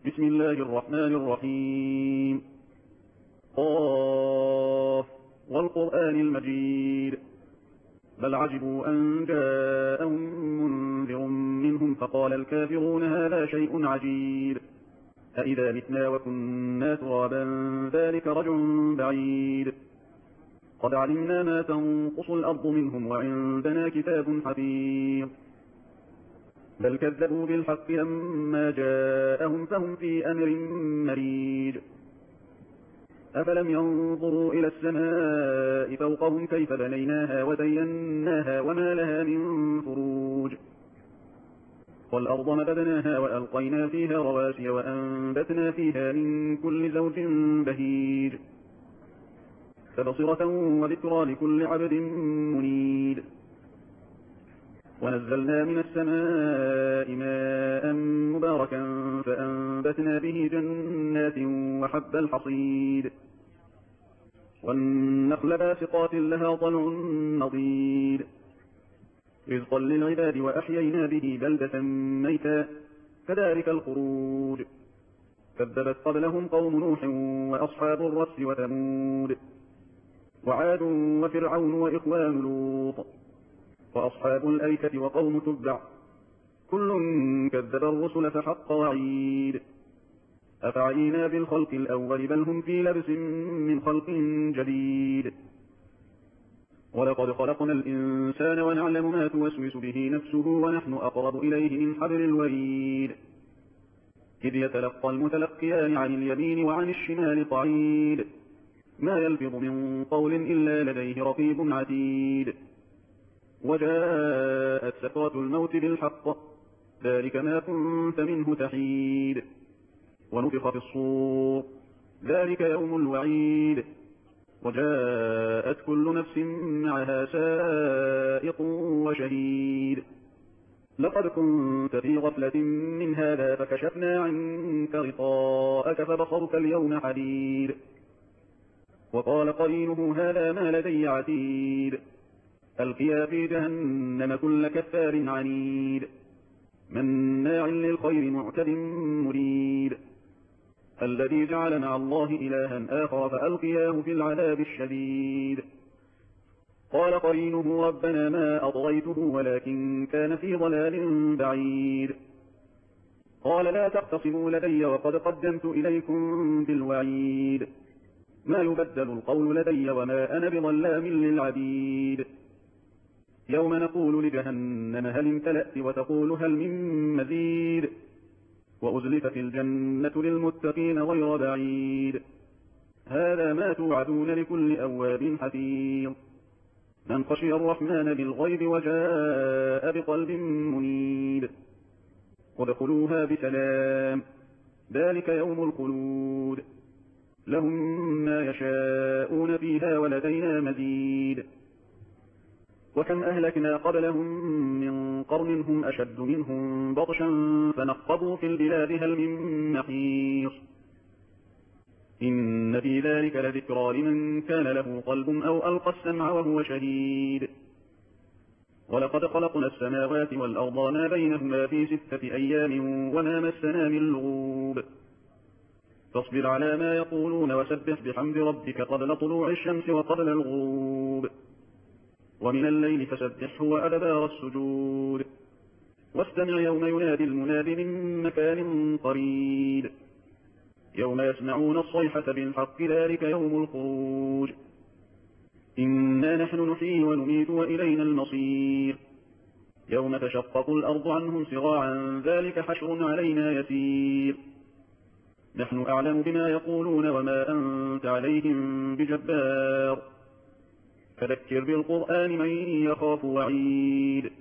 بسم الله الرحمن الرحيم. قاف والقرآن المجيد. بل عجبوا أن جاءهم منذر منهم فقال الكافرون هذا شيء عجيب أإذا متنا وكنا ترابا ذلك رجع بعيد قد علمنا ما تنقص الأرض منهم وعندنا كتاب حفيظ بل كذبوا بالحق لما جاءهم فهم في أمر مريج أفلم ينظروا إلى السماء فوقهم كيف بنيناها وزيناها وما لها من فروج والأرض مددناها وألقينا فيها رواسي وأنبتنا فيها من كل زوج بهيج تبصرة وذكرى لكل عبد منيب ونزلنا من السماء ماء مباركا فأنبتنا به جنات وحب الحصيد والنخل باسقات لها طلع نضيد رزقا للعباد وأحيينا به بلدة ميتا كذلك الخروج كذبت قبلهم قوم نوح وأصحاب الرس وثمود وعاد وفرعون وإخوان لوط وأصحاب الأيكة وقوم تبع كل كذب الرسل فحق وعيد أفعينا بالخلق الأول بل هم في لبس من خلق جديد ولقد خلقنا الإنسان ونعلم ما توسوس به نفسه ونحن أقرب إليه من حبل الوريد إذ يتلقى المتلقيان عن اليمين وعن الشمال قعيد ما يلفظ من قول إلا لديه رقيب عتيد وجاءت سكرة الموت بالحق ذلك ما كنت منه تحيد ونفخ في الصور ذلك يوم الوعيد وجاءت كل نفس معها سائق وشهيد لقد كنت في غفلة من هذا فكشفنا عنك غطاءك فبصرك اليوم حديد وقال قرينه هذا ما لدي عتيد ألقيا في جهنم كل كفار عنيد مناع للخير معتد مريد الذي جعل مع الله إلها آخر فألقياه في العذاب الشديد قال قرينه ربنا ما أطغيته ولكن كان في ضلال بعيد قال لا تختصموا لدي وقد قدمت إليكم بالوعيد ما يبدل القول لدي وما أنا بظلام للعبيد يوم نقول لجهنم هل امتلأت وتقول هل من مزيد وأزلفت الجنة للمتقين غير بعيد هذا ما توعدون لكل أواب حفيظ من خشي الرحمن بالغيب وجاء بقلب منيب ادخلوها بسلام ذلك يوم الخلود لهم ما يشاءون فيها ولدينا مزيد وكم أهلكنا قبلهم من قرن هم أشد منهم بطشا فنقبوا في البلاد هل من محيص إن في ذلك لذكرى لمن كان له قلب أو ألقى السمع وهو شهيد ولقد خلقنا السماوات والأرض ما بينهما في 6 أيام وما مسنا من لغوب فاصبر على ما يقولون وسبح بحمد ربك قبل طلوع الشمس وقبل الغروب ومن الليل فسبحه وأدبار السجود واستمع يوم ينادي المناد من مكان قريب يوم يسمعون الصيحة بالحق ذلك يوم الخروج إنا نحن نحيي ونميت وإلينا المصير يوم تشقق الأرض عنهم صراعا ذلك حشر علينا يسير نحن أعلم بما يقولون وما أنت عليهم بجبار فذكر بالقرآن من يخاف وعيد